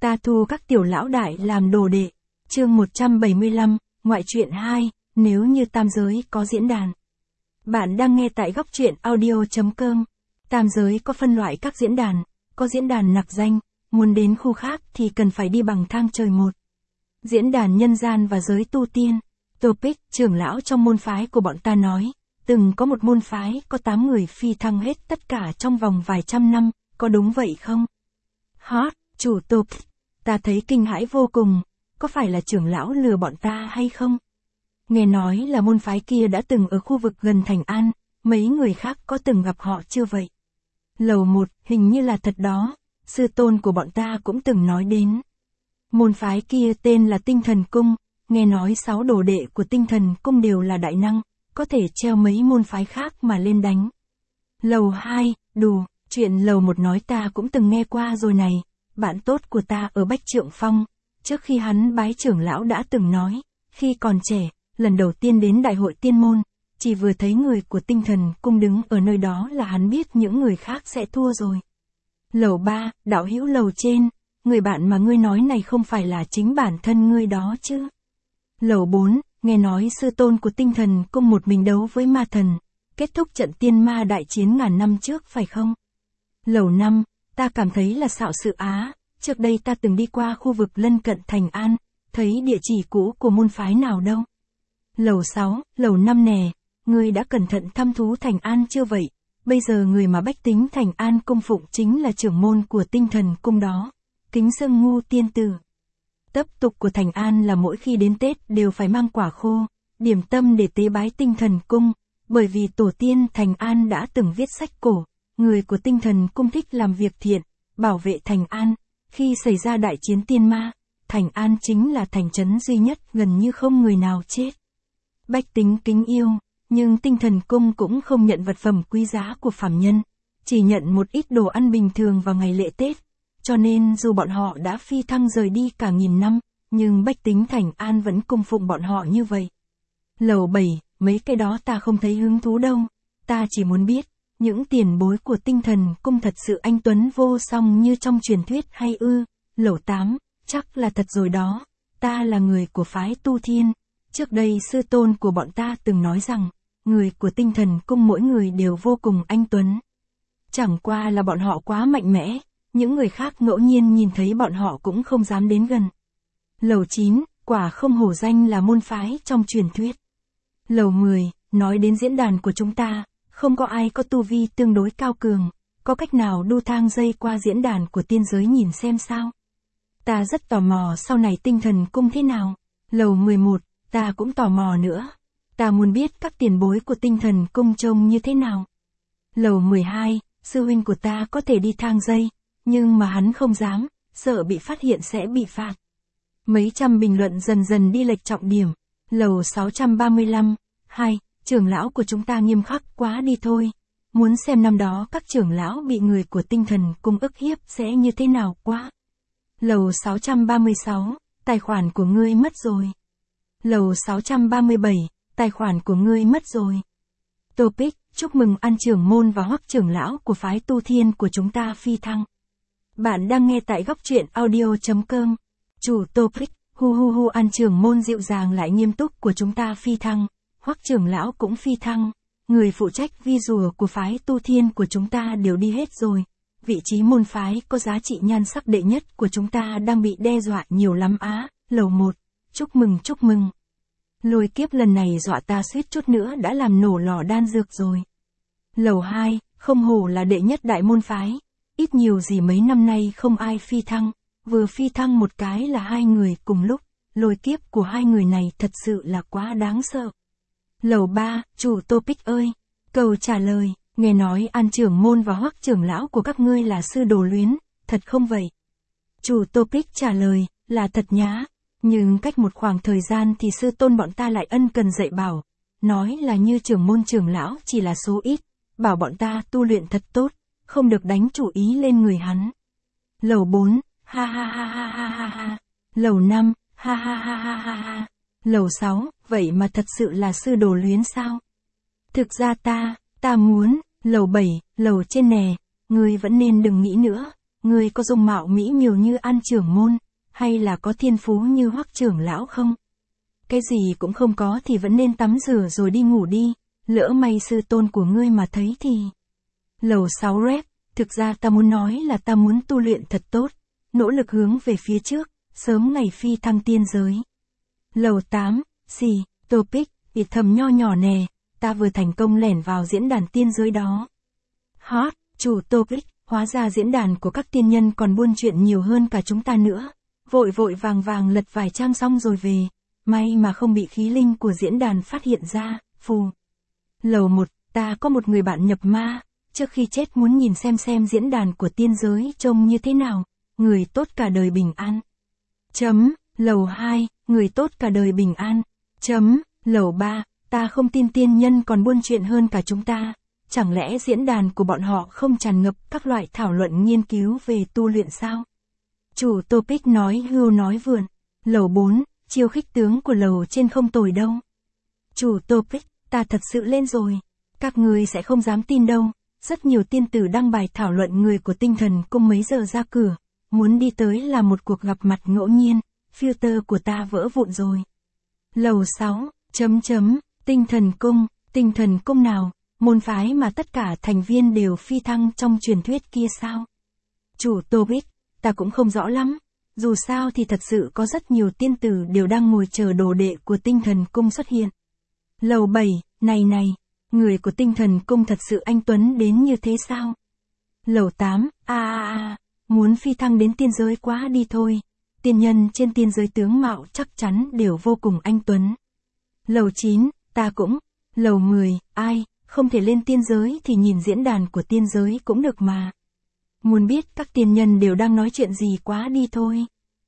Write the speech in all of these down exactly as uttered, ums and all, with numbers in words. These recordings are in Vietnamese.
Ta thu các tiểu lão đại làm đồ đệ. Chương một trăm bảy mươi lăm, ngoại truyện hai, nếu như tam giới có diễn đàn. Bạn đang nghe tại góc truyện audio chấm com. Tam giới có phân loại các diễn đàn, có diễn đàn nặc danh, muốn đến khu khác thì cần phải đi bằng thang trời một. Diễn đàn nhân gian và giới tu tiên. Topic, trưởng lão trong môn phái của bọn ta nói, từng có một môn phái có tám người phi thăng hết tất cả trong vòng vài trăm năm, có đúng vậy không? Hot, chủ topic, ta thấy kinh hãi vô cùng, có phải là trưởng lão lừa bọn ta hay không? Nghe nói là môn phái kia đã từng ở khu vực gần Thành An, mấy người khác có từng gặp họ chưa vậy? Lầu một, hình như là thật đó, sư tôn của bọn ta cũng từng nói đến. Môn phái kia tên là Tinh Thần Cung, nghe nói sáu đồ đệ của Tinh Thần Cung đều là đại năng, có thể treo mấy môn phái khác mà lên đánh. Lầu hai, đù, chuyện lầu một nói ta cũng từng nghe qua rồi này, bạn tốt của ta ở Bách Trượng Phong, trước khi hắn bái trưởng lão đã từng nói, khi còn trẻ, lần đầu tiên đến đại hội tiên môn, chỉ vừa thấy người của Tinh Thần Cung đứng ở nơi đó là hắn biết những người khác sẽ thua rồi. Lầu ba, đạo hữu lầu trên, người bạn mà ngươi nói này không phải là chính bản thân ngươi đó chứ? Lầu bốn, nghe nói sư tôn của Tinh Thần Cung một mình đấu với ma thần, kết thúc trận tiên ma đại chiến ngàn năm trước phải không? Lầu năm, ta cảm thấy là xạo sự á, trước đây ta từng đi qua khu vực lân cận Thành An, thấy địa chỉ cũ của môn phái nào đâu. Lầu sáu, lầu năm nè, ngươi đã cẩn thận thăm thú Thành An chưa vậy? Bây giờ người mà bách tính Thành An cung phụng chính là trưởng môn của Tinh Thần Cung đó, Kính Sơn Ngu tiên tử. Tập tục của Thành An là mỗi khi đến Tết đều phải mang quả khô, điểm tâm để tế bái Tinh Thần Cung, bởi vì tổ tiên Thành An đã từng viết sách cổ, người của Tinh Thần Cung thích làm việc thiện, bảo vệ Thành An, khi xảy ra đại chiến tiên ma, Thành An chính là thành trấn duy nhất gần như không người nào chết. Bách tính kính yêu, nhưng Tinh Thần Cung cũng không nhận vật phẩm quý giá của phàm nhân, chỉ nhận một ít đồ ăn bình thường vào ngày lễ Tết. Cho nên dù bọn họ đã phi thăng rời đi cả nghìn năm, nhưng bách tính Thành An vẫn cung phụng bọn họ như vậy. Lầu bảy, mấy cái đó ta không thấy hứng thú đâu, ta chỉ muốn biết, những tiền bối của Tinh Thần Cung thật sự anh tuấn vô song như trong truyền thuyết hay ư? Lầu tám, chắc là thật rồi đó, ta là người của phái Tu Thiên, trước đây sư tôn của bọn ta từng nói rằng, người của Tinh Thần Cung mỗi người đều vô cùng anh tuấn. Chẳng qua là bọn họ quá mạnh mẽ. Những người khác ngẫu nhiên nhìn thấy bọn họ cũng không dám đến gần. Lầu chín, quả không hổ danh là môn phái trong truyền thuyết. Lầu mười, nói đến diễn đàn của chúng ta, không có ai có tu vi tương đối cao cường, có cách nào đu thang dây qua diễn đàn của tiên giới nhìn xem sao? Ta rất tò mò sau này Tinh Thần Cung thế nào. Lầu mười một, ta cũng tò mò nữa. Ta muốn biết các tiền bối của Tinh Thần Cung trông như thế nào. Lầu mười hai, sư huynh của ta có thể đi thang dây. Nhưng mà hắn không dám, sợ bị phát hiện sẽ bị phạt. Mấy trăm bình luận dần dần đi lệch trọng điểm. Lầu sáu trăm ba mươi lăm, hai, trưởng lão của chúng ta nghiêm khắc quá đi thôi. Muốn xem năm đó các trưởng lão bị người của Tinh Thần Cung ức hiếp sẽ như thế nào quá. Lầu sáu trăm ba mươi sáu, tài khoản của ngươi mất rồi. Lầu sáu trăm ba mươi bảy, tài khoản của ngươi mất rồi. Topic, chúc mừng An trưởng môn và Hoắc trưởng lão của phái Tu Thiên của chúng ta phi thăng. Bạn đang nghe tại góc truyện audio chấm com. Chủ topic, hu hu hu An trưởng môn dịu dàng lại nghiêm túc của chúng ta phi thăng, Hoắc trưởng lão cũng phi thăng, người phụ trách vi rùa của phái Tu Thiên của chúng ta đều đi hết rồi, vị trí môn phái có giá trị nhan sắc đệ nhất của chúng ta đang bị đe dọa nhiều lắm á. Lầu một, chúc mừng chúc mừng. Lôi kiếp lần này dọa ta suýt chút nữa đã làm nổ lò đan dược rồi. Lầu hai, không hổ là đệ nhất đại môn phái. Ít nhiều gì mấy năm nay không ai phi thăng, vừa phi thăng một cái là hai người cùng lúc, lôi kiếp của hai người này thật sự là quá đáng sợ. Lầu ba, chủ topic ơi, câu trả lời, nghe nói An trưởng môn và Hoắc trưởng lão của các ngươi là sư đồ luyến, thật không vậy? Chủ topic trả lời, là thật nhá, nhưng cách một khoảng thời gian thì sư tôn bọn ta lại ân cần dạy bảo, nói là như trưởng môn trưởng lão chỉ là số ít, bảo bọn ta tu luyện thật tốt. Không được đánh chủ ý lên người hắn. Lầu bốn, ha ha ha ha ha ha ha. Lầu năm, ha ha ha ha ha ha. Lầu sáu, vậy mà thật sự là sư đồ luyến sao? Thực ra ta, ta muốn, lầu bảy, lầu trên nè, ngươi vẫn nên đừng nghĩ nữa, ngươi có dung mạo mỹ miều như An trưởng môn, hay là có thiên phú như Hoắc trưởng lão không? Cái gì cũng không có thì vẫn nên tắm rửa rồi đi ngủ đi, lỡ may sư tôn của ngươi mà thấy thì... Lầu sáu rep, thực ra ta muốn nói là ta muốn tu luyện thật tốt, nỗ lực hướng về phía trước, sớm ngày phi thăng tiên giới. Lầu tám, xì, topic, ịt thầm nho nhỏ nè, ta vừa thành công lẻn vào diễn đàn tiên giới đó. Hot, chủ topic, hóa ra diễn đàn của các tiên nhân còn buôn chuyện nhiều hơn cả chúng ta nữa. Vội vội vàng vàng lật vài trang xong rồi về, may mà không bị khí linh của diễn đàn phát hiện ra, phù. Lầu một, ta có một người bạn nhập ma, trước khi chết muốn nhìn xem xem diễn đàn của tiên giới trông như thế nào, người tốt cả đời bình an. Chấm, lầu hai, người tốt cả đời bình an. Chấm, lầu ba, ta không tin tiên nhân còn buôn chuyện hơn cả chúng ta, chẳng lẽ diễn đàn của bọn họ không tràn ngập các loại thảo luận nghiên cứu về tu luyện sao? Chủ topic nói hưu nói vượn. Lầu bốn, chiêu khích tướng của lầu trên không tồi đâu. Chủ topic, ta thật sự lên rồi. Các người sẽ không dám tin đâu. Rất nhiều tiên tử đăng bài thảo luận người của tinh thần cung mấy giờ ra cửa. Muốn đi tới là một cuộc gặp mặt ngẫu nhiên. Filter của ta vỡ vụn rồi. Lầu sáu, chấm chấm, tinh thần cung, tinh thần cung nào? Môn phái mà tất cả thành viên đều phi thăng trong truyền thuyết kia sao? Chủ topic, ta cũng không rõ lắm. Dù sao thì thật sự có rất nhiều tiên tử đều đang ngồi chờ đồ đệ của tinh thần cung xuất hiện. Lầu bảy, này này, người của tinh thần cung thật sự anh tuấn đến như thế sao? Lầu tám, a a a, muốn phi thăng đến tiên giới quá đi thôi. Tiên nhân trên tiên giới tướng mạo chắc chắn đều vô cùng anh tuấn. Lầu chín, ta cũng. Lầu mười, ai, không thể lên tiên giới thì nhìn diễn đàn của tiên giới cũng được mà. Muốn biết các tiên nhân đều đang nói chuyện gì quá đi thôi.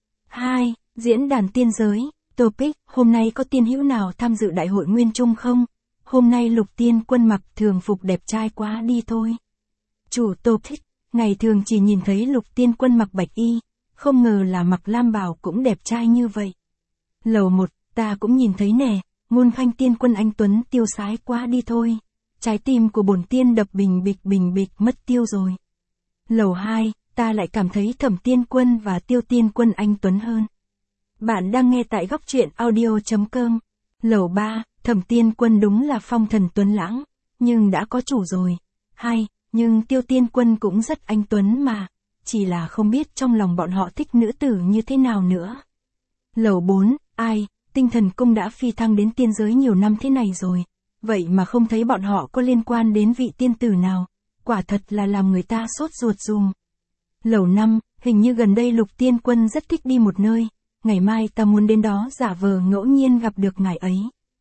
hai. Diễn đàn tiên giới, topic, hôm nay có tiên hữu nào tham dự đại hội Nguyên Trung không? Hôm nay Lục Tiên Quân mặc thường phục đẹp trai quá đi thôi. Chủ topic, ngày thường chỉ nhìn thấy Lục Tiên Quân mặc bạch y, không ngờ là mặc lam bào cũng đẹp trai như vậy. Lầu một, ta cũng nhìn thấy nè, Ngôn Khanh Tiên Quân anh tuấn tiêu sái quá đi thôi. Trái tim của bổn tiên đập bình bịch bình bịch mất tiêu rồi. Lầu hai, ta lại cảm thấy Thẩm Tiên Quân và Tiêu Tiên Quân anh tuấn hơn. Bạn đang nghe tại góc truyện audio chấm com. Lầu ba, Thẩm Tiên Quân đúng là phong thần tuấn lãng, nhưng đã có chủ rồi. Hai, nhưng Tiêu Tiên Quân cũng rất anh tuấn mà, chỉ là không biết trong lòng bọn họ thích nữ tử như thế nào nữa. Lầu bốn, ai, tinh thần cung đã phi thăng đến tiên giới nhiều năm thế này rồi, vậy mà không thấy bọn họ có liên quan đến vị tiên tử nào, quả thật là làm người ta sốt ruột dùm. Lầu năm, hình như gần đây Lục Tiên Quân rất thích đi một nơi, ngày mai ta muốn đến đó giả vờ ngẫu nhiên gặp được ngài ấy.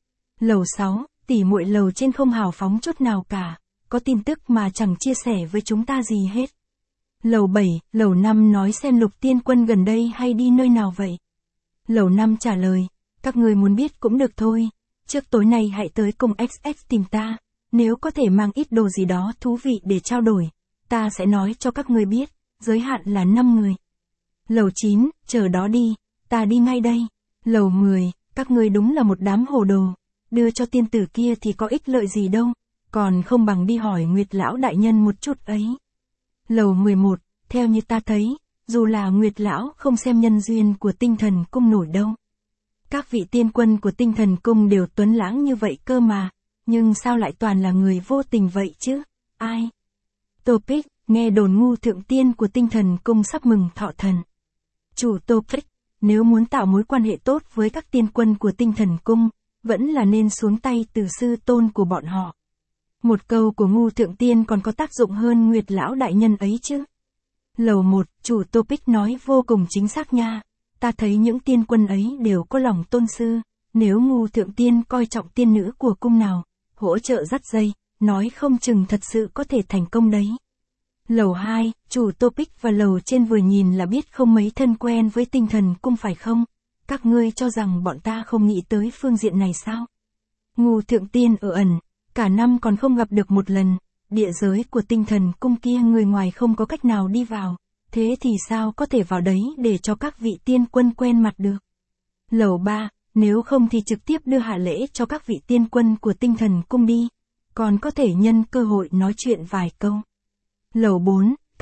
Lầu sáu, tỷ muội lầu trên không hào phóng chút nào cả, có tin tức mà chẳng chia sẻ với chúng ta gì hết. Lầu bảy, lầu năm nói xem Lục Tiên Quân gần đây hay đi nơi nào vậy? Lầu năm trả lời, các người muốn biết cũng được thôi, trước tối nay hãy tới cùng ích ích tìm ta, nếu có thể mang ít đồ gì đó thú vị để trao đổi, ta sẽ nói cho các người biết, giới hạn là năm người. Lầu chín, chờ đó đi, ta đi ngay đây. Lầu mười, các người đúng là một đám hồ đồ, đưa cho tiên tử kia thì có ích lợi gì đâu, còn không bằng đi hỏi Nguyệt Lão đại nhân một chút ấy. Lầu mười một, theo như ta thấy, dù là Nguyệt Lão không xem nhân duyên của tinh thần cung nổi đâu. Các vị tiên quân của tinh thần cung đều tuấn lãng như vậy cơ mà, nhưng sao lại toàn là người vô tình vậy chứ? Ai? Topic, nghe đồn ngu thượng tiên của tinh thần cung sắp mừng thọ thần. Chủ topic, nếu muốn tạo mối quan hệ tốt với các tiên quân của tinh thần cung, vẫn là nên xuống tay từ sư tôn của bọn họ. Một câu của ngu thượng tiên còn có tác dụng hơn Nguyệt Lão đại nhân ấy chứ. Lầu một, chủ topic nói vô cùng chính xác nha. Ta thấy những tiên quân ấy đều có lòng tôn sư, nếu ngu thượng tiên coi trọng tiên nữ của cung nào, hỗ trợ dắt dây, nói không chừng thật sự có thể thành công đấy. Lầu hai, chủ topic và lầu trên vừa nhìn là biết không mấy thân quen với tinh thần cung phải không? Các ngươi cho rằng bọn ta không nghĩ tới phương diện này sao? Ngu thượng tiên ở ẩn, cả năm còn không gặp được một lần, địa giới của tinh thần cung kia người ngoài không có cách nào đi vào, thế thì sao có thể vào đấy để cho các vị tiên quân quen mặt được? Lầu ba, nếu không thì trực tiếp đưa hạ lễ cho các vị tiên quân của tinh thần cung đi, còn có thể nhân cơ hội nói chuyện vài câu. Lầu bốn,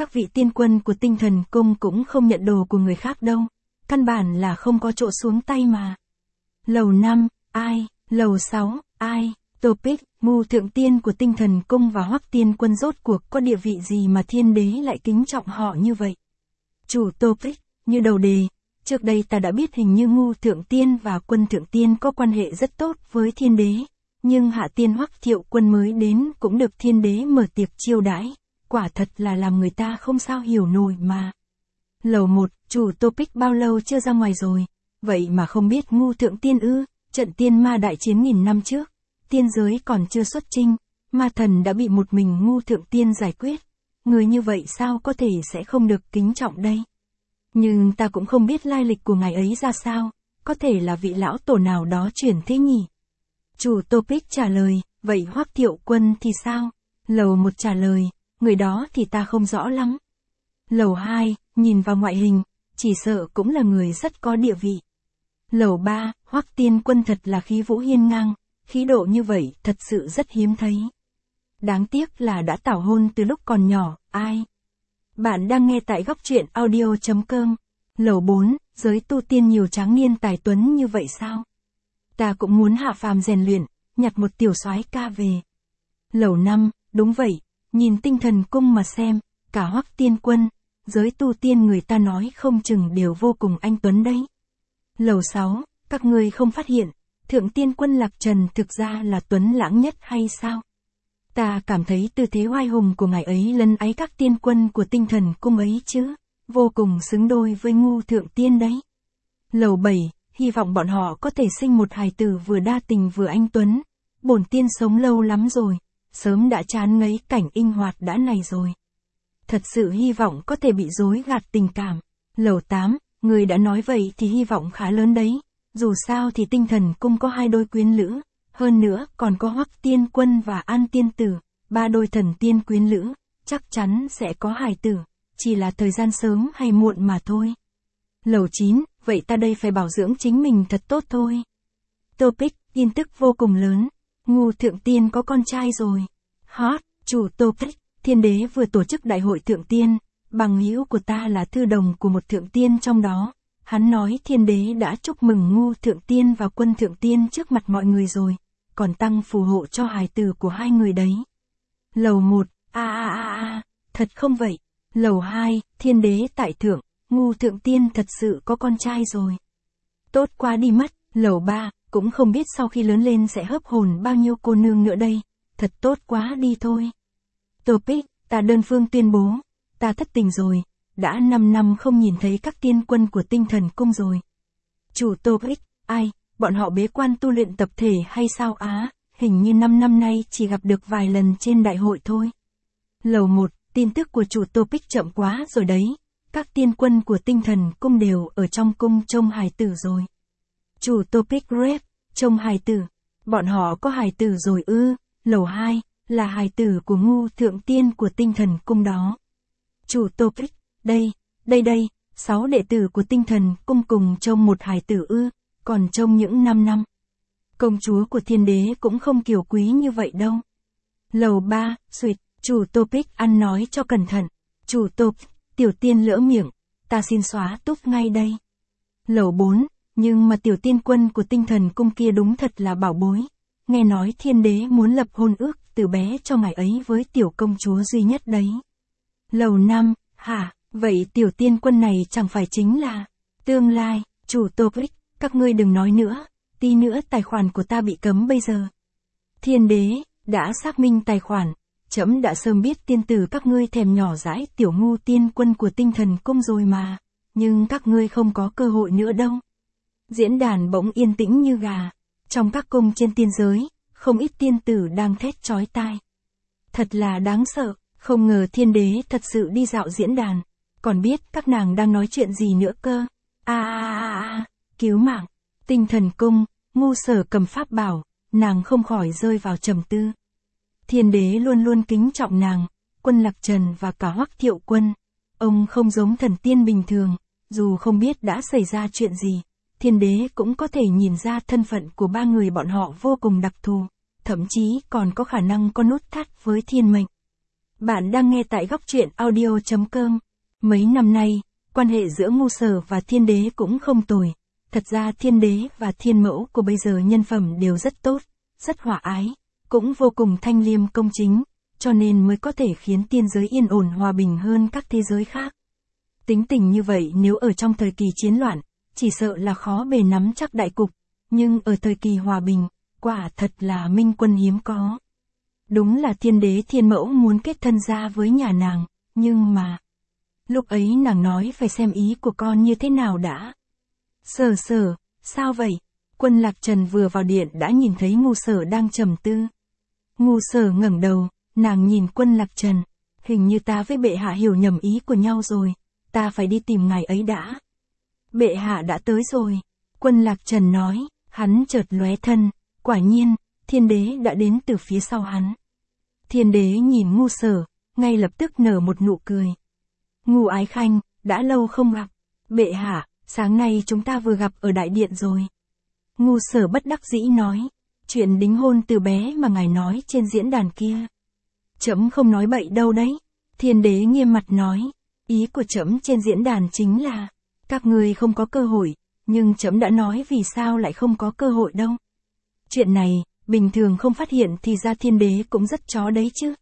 Các vị tiên quân của tinh thần cung cũng không nhận đồ của người khác đâu. Căn bản là không có chỗ xuống tay mà. Lầu năm, ai? Lầu sáu, ai? Topic, Ngu thượng tiên của tinh thần cung và Hoắc tiên quân rốt cuộc có địa vị gì mà thiên đế lại kính trọng họ như vậy? Chủ topic, như đầu đề, trước đây ta đã biết hình như Ngu thượng tiên và Quân thượng tiên có quan hệ rất tốt với thiên đế, nhưng hạ tiên Hoắc Thiệu Quân mới đến cũng được thiên đế mở tiệc chiêu đãi, quả thật là làm người ta không sao hiểu nổi mà. Lầu một, chủ topic bao lâu chưa ra ngoài rồi, vậy mà không biết Ngu thượng tiên ư? Trận tiên ma đại chiến nghìn năm trước, tiên giới còn chưa xuất chinh, ma thần đã bị một mình Ngu thượng tiên giải quyết. Người như vậy sao có thể sẽ không được kính trọng đây? Nhưng ta cũng không biết lai lịch của ngài ấy ra sao, có thể là vị lão tổ nào đó chuyển thế nhỉ? Chủ topic trả lời, vậy Hoắc Thiệu Quân thì sao? Lầu một trả lời, người đó thì ta không rõ lắm. Lầu hai, nhìn vào ngoại hình, chỉ sợ cũng là người rất có địa vị. Lầu ba, Hoắc tiên quân thật là khí vũ hiên ngang, khí độ như vậy thật sự rất hiếm thấy. Đáng tiếc là đã tảo hôn từ lúc còn nhỏ, ai? Bạn đang nghe tại góc truyện audio chấm com. Lầu bốn, giới tu tiên nhiều tráng niên tài tuấn như vậy sao? Ta cũng muốn hạ phàm rèn luyện, nhặt một tiểu soái ca về. Lầu năm, đúng vậy, nhìn tinh thần cung mà xem, cả Hoắc tiên quân, giới tu tiên người ta nói không chừng đều vô cùng anh tuấn đấy. Lầu sáu, các ngươi không phát hiện, thượng tiên quân Lạc Trần thực ra là tuấn lãng nhất hay sao? Ta cảm thấy tư thế oai hùng của ngài ấy lấn ái các tiên quân của tinh thần cung ấy chứ, vô cùng xứng đôi với Ngu thượng tiên đấy. Lầu bảy, hy vọng bọn họ có thể sinh một hài tử vừa đa tình vừa anh tuấn. Bổn tiên sống lâu lắm rồi, sớm đã chán ngấy cảnh inh hoạt đã này rồi. Thật sự hy vọng có thể bị dối gạt tình cảm. Lầu tám, người đã nói vậy thì hy vọng khá lớn đấy. Dù sao thì tinh thần cung có hai đôi quyến lữ, hơn nữa còn có Hoắc tiên quân và An tiên tử, ba đôi thần tiên quyến lữ, chắc chắn sẽ có hài tử, chỉ là thời gian sớm hay muộn mà thôi. Lầu chín, vậy ta đây phải bảo dưỡng chính mình thật tốt thôi. Topic, tin tức vô cùng lớn, Ngu thượng tiên có con trai rồi. Hot, chủ topic, thiên đế vừa tổ chức đại hội thượng tiên, bằng hữu của ta là thư đồng của một thượng tiên trong đó. Hắn nói thiên đế đã chúc mừng Ngu thượng tiên và Quân thượng tiên trước mặt mọi người rồi, còn tăng phù hộ cho hài tử của hai người đấy. Lầu một, a a a a, thật không vậy? Lầu hai, thiên đế tại thượng, Ngu thượng tiên thật sự có con trai rồi. Tốt quá đi mất. Lầu ba, cũng không biết sau khi lớn lên sẽ hớp hồn bao nhiêu cô nương nữa đây, thật tốt quá đi thôi. Topic, ta đơn phương tuyên bố, ta thất tình rồi. Đã năm năm không nhìn thấy các tiên quân của tinh thần cung rồi. Chủ topic, ai, bọn họ bế quan tu luyện tập thể hay sao á, hình như năm năm nay chỉ gặp được vài lần trên đại hội thôi. Lầu một, tin tức của chủ topic chậm quá rồi đấy, các tiên quân của tinh thần cung đều ở trong cung trông hài tử rồi. Chủ topic rep, trông hài tử, bọn họ có hài tử rồi ư? Lầu hai, là hài tử của Ngu thượng tiên của tinh thần cung đó. Chủ topic, đây, đây đây, sáu đệ tử của tinh thần cung cùng trông một hài tử ư, còn trông những năm năm. Công chúa của thiên đế cũng không kiều quý như vậy đâu. Lầu ba, suyệt, chủ topic ăn nói cho cẩn thận. Chủ topic, tiểu tiên lỡ miệng, ta xin xóa túc ngay đây. Lầu bốn, nhưng mà tiểu tiên quân của tinh thần cung kia đúng thật là bảo bối. Nghe nói thiên đế muốn lập hôn ước từ bé cho ngài ấy với tiểu công chúa duy nhất đấy. Lầu năm, hả, vậy tiểu tiên quân này chẳng phải chính là tương lai. Chủ topic, các ngươi đừng nói nữa, tí nữa tài khoản của ta bị cấm bây giờ. Thiên đế, đã xác minh tài khoản, trẫm đã sớm biết tiên tử các ngươi thèm nhỏ dãi tiểu Ngu tiên quân của tinh thần cung rồi mà, nhưng các ngươi không có cơ hội nữa đâu. Diễn đàn bỗng yên tĩnh như gà, trong các cung trên tiên giới, không ít tiên tử đang thét chói tai. Thật là đáng sợ, không ngờ thiên đế thật sự đi dạo diễn đàn, còn biết các nàng đang nói chuyện gì nữa cơ. A a a a, cứu mạng, tinh thần cung, Ngu Sở cầm pháp bảo, nàng không khỏi rơi vào trầm tư. Thiên đế luôn luôn kính trọng nàng, Quân Lạc Trần và cả Hoắc Thiệu Quân. Ông không giống thần tiên bình thường, dù không biết đã xảy ra chuyện gì, thiên đế cũng có thể nhìn ra thân phận của ba người bọn họ vô cùng đặc thù, thậm chí còn có khả năng có nút thắt với thiên mệnh. Bạn đang nghe tại góc truyện audio chấm com. Mấy năm nay, quan hệ giữa Ngu Sở và Thiên Đế cũng không tồi. Thật ra Thiên Đế và Thiên Mẫu của bây giờ nhân phẩm đều rất tốt, rất hòa ái, cũng vô cùng thanh liêm công chính, cho nên mới có thể khiến tiên giới yên ổn hòa bình hơn các thế giới khác. Tính tình như vậy nếu ở trong thời kỳ chiến loạn, chỉ sợ là khó bề nắm chắc đại cục, nhưng ở thời kỳ hòa bình, quả thật là minh quân hiếm có. Đúng là Thiên Đế Thiên Mẫu muốn kết thân ra với nhà nàng, nhưng mà... Lúc ấy nàng nói phải xem ý của con như thế nào đã. Sở Sở, sao vậy? Quân Lạc Trần vừa vào điện đã nhìn thấy Ngu Sở đang trầm tư. Ngu Sở ngẩng đầu, nàng nhìn Quân Lạc Trần. Hình như ta với bệ hạ hiểu nhầm ý của nhau rồi, ta phải đi tìm ngài ấy đã. Bệ hạ đã tới rồi. Quân Lạc Trần nói, hắn chợt lóe thân, quả nhiên, Thiên Đế đã đến từ phía sau hắn. Thiên Đế nhìn Ngu Sở, ngay lập tức nở một nụ cười. Ngu Ái Khanh, đã lâu không gặp. Bệ hạ, sáng nay chúng ta vừa gặp ở đại điện rồi. Ngu Sở bất đắc dĩ nói, chuyện đính hôn từ bé mà ngài nói trên diễn đàn kia. Trẫm không nói bậy đâu đấy. Thiên Đế nghiêm mặt nói, ý của trẫm trên diễn đàn chính là, các người không có cơ hội, nhưng trẫm đã nói vì sao lại không có cơ hội đâu. Chuyện này, bình thường không phát hiện thì ra Thiên Đế cũng rất chó đấy chứ.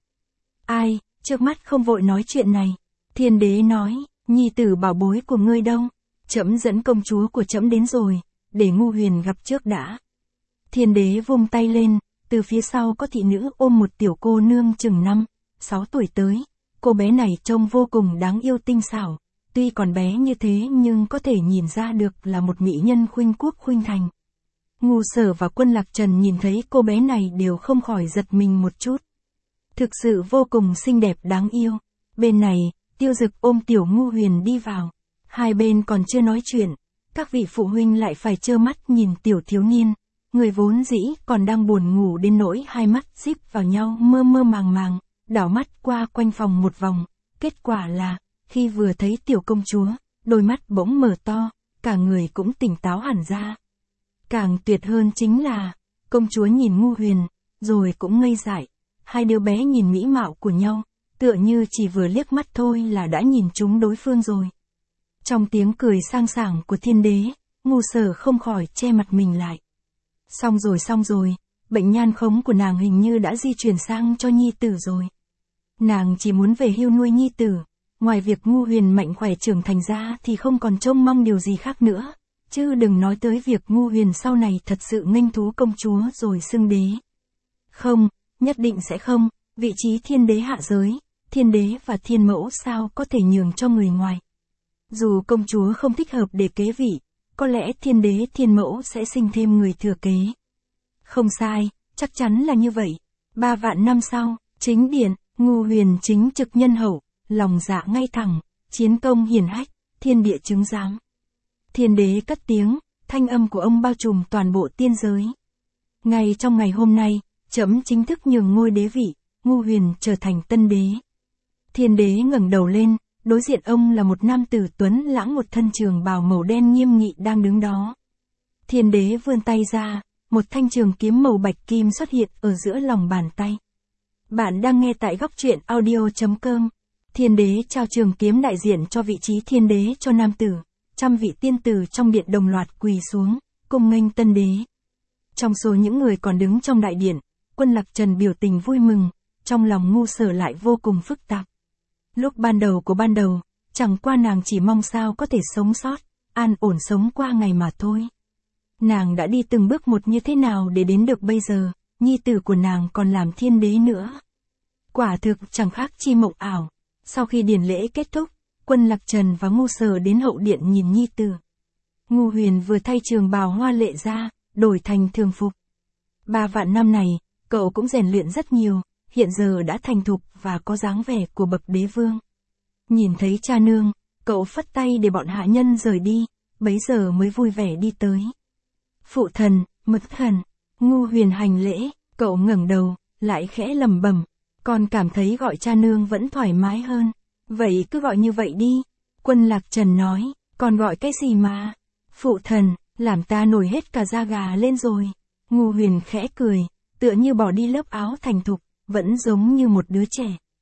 Ai, trước mắt không vội nói chuyện này. Thiên Đế nói, nhi tử bảo bối của ngươi đâu? Trẫm dẫn công chúa của trẫm đến rồi, để Ngu Huyền gặp trước đã. Thiên Đế vung tay lên, từ phía sau có thị nữ ôm một tiểu cô nương chừng năm, sáu tuổi tới. Cô bé này trông vô cùng đáng yêu tinh xảo, tuy còn bé như thế nhưng có thể nhìn ra được là một mỹ nhân khuynh quốc khuynh thành. Ngu Sở và Quân Lạc Trần nhìn thấy cô bé này đều không khỏi giật mình một chút. Thực sự vô cùng xinh đẹp đáng yêu. Bên này, Tiêu Dực ôm tiểu Ngu Huyền đi vào. Hai bên còn chưa nói chuyện, các vị phụ huynh lại phải trơ mắt nhìn tiểu thiếu niên. Người vốn dĩ còn đang buồn ngủ đến nỗi hai mắt díp vào nhau mơ mơ màng màng, đảo mắt qua quanh phòng một vòng. Kết quả là, khi vừa thấy tiểu công chúa, đôi mắt bỗng mở to, cả người cũng tỉnh táo hẳn ra. Càng tuyệt hơn chính là, công chúa nhìn Ngu Huyền, rồi cũng ngây dại. Hai đứa bé nhìn mỹ mạo của nhau, tựa như chỉ vừa liếc mắt thôi là đã nhìn trúng đối phương rồi. Trong tiếng cười sang sảng của Thiên Đế, Ngu Sở không khỏi che mặt mình lại. Xong rồi xong rồi, bệnh nhan khống của nàng hình như đã di chuyển sang cho nhi tử rồi. Nàng chỉ muốn về hưu nuôi nhi tử, ngoài việc Ngu Huyền mạnh khỏe trưởng thành ra thì không còn trông mong điều gì khác nữa. Chứ đừng nói tới việc Ngu Huyền sau này thật sự nghênh thú công chúa rồi xưng đế. Không, nhất định sẽ không, vị trí Thiên Đế hạ giới, Thiên Đế và Thiên Mẫu sao có thể nhường cho người ngoài. Dù công chúa không thích hợp để kế vị, có lẽ Thiên Đế Thiên Mẫu sẽ sinh thêm người thừa kế. Không sai, chắc chắn là như vậy. Ba vạn năm sau, chính điện, Ngu Huyền chính trực nhân hậu, lòng dạ ngay thẳng, chiến công hiển hách, thiên địa chứng giám. Thiên Đế cất tiếng, thanh âm của ông bao trùm toàn bộ tiên giới. Ngay trong ngày hôm nay, trẫm chính thức nhường ngôi đế vị, Ngu Huyền trở thành tân đế. Thiên Đế ngẩng đầu lên, đối diện ông là một nam tử tuấn lãng một thân trường bào màu đen nghiêm nghị đang đứng đó. Thiên Đế vươn tay ra, một thanh trường kiếm màu bạch kim xuất hiện ở giữa lòng bàn tay. Bạn đang nghe tại góc truyện audio chấm com. Thiên Đế trao trường kiếm đại diện cho vị trí Thiên Đế cho nam tử. Trăm vị tiên tử trong điện đồng loạt quỳ xuống, cùng nghênh tân đế. Trong số những người còn đứng trong đại điện, Quân Lạc Trần biểu tình vui mừng, trong lòng Ngu Sở lại vô cùng phức tạp. Lúc ban đầu của ban đầu, chẳng qua nàng chỉ mong sao có thể sống sót, an ổn sống qua ngày mà thôi. Nàng đã đi từng bước một như thế nào để đến được bây giờ, nhi tử của nàng còn làm Thiên Đế nữa. Quả thực chẳng khác chi mộng ảo. Sau khi điển lễ kết thúc, Quân Lạc Trần và Ngu Sở đến hậu điện nhìn nhi tử. Ngu Huyền vừa thay trường bào hoa lệ ra, đổi thành thường phục. Ba vạn năm này, cậu cũng rèn luyện rất nhiều, hiện giờ đã thành thục và có dáng vẻ của bậc đế vương. Nhìn thấy cha nương, cậu phất tay để bọn hạ nhân rời đi, bấy giờ mới vui vẻ đi tới. Phụ thần, mật thần, Ngu Huyền hành lễ, cậu ngẩng đầu, lại khẽ lẩm bẩm, con cảm thấy gọi cha nương vẫn thoải mái hơn. Vậy cứ gọi như vậy đi. Quân Lạc Trần nói, còn gọi cái gì mà? Phụ thần, làm ta nổi hết cả da gà lên rồi. Ngu Huyền khẽ cười, tựa như bỏ đi lớp áo thành thục, vẫn giống như một đứa trẻ.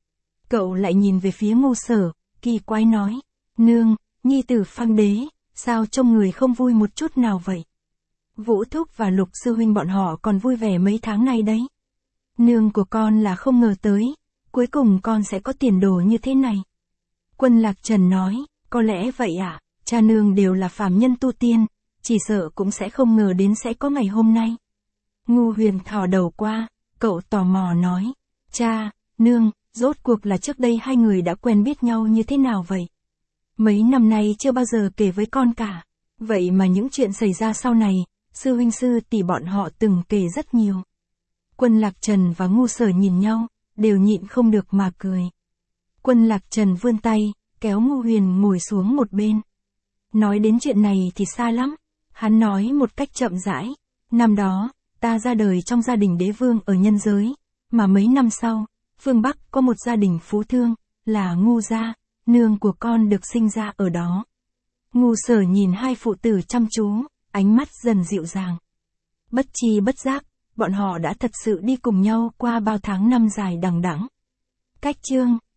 Cậu lại nhìn về phía Ngu Sở, kỳ quái nói, nương, nhi tử Phang đế, sao trông người không vui một chút nào vậy? Vũ Thúc và Lục sư huynh bọn họ còn vui vẻ mấy tháng nay đấy. Nương của con là không ngờ tới, cuối cùng con sẽ có tiền đồ như thế này. Quân Lạc Trần nói, có lẽ vậy ạ, cha nương đều là phàm nhân tu tiên, chỉ sợ cũng sẽ không ngờ đến sẽ có ngày hôm nay. Ngu Huyền thò đầu qua, cậu tò mò nói, cha, nương, rốt cuộc là trước đây hai người đã quen biết nhau như thế nào vậy? Mấy năm nay chưa bao giờ kể với con cả, vậy mà những chuyện xảy ra sau này, sư huynh sư tỷ bọn họ từng kể rất nhiều. Quân Lạc Trần và Ngu Sở nhìn nhau, đều nhịn không được mà cười. Quân Lạc Trần vươn tay, kéo Ngu Huyền ngồi xuống một bên. Nói đến chuyện này thì xa lắm, hắn nói một cách chậm rãi, năm đó, ta ra đời trong gia đình đế vương ở nhân giới, mà mấy năm sau, phương Bắc có một gia đình phú thương, là Ngu gia, nương của con được sinh ra ở đó. Ngu Sở nhìn hai phụ tử chăm chú, ánh mắt dần dịu dàng. Bất chi bất giác, bọn họ đã thật sự đi cùng nhau qua bao tháng năm dài đằng đẵng. Cách chương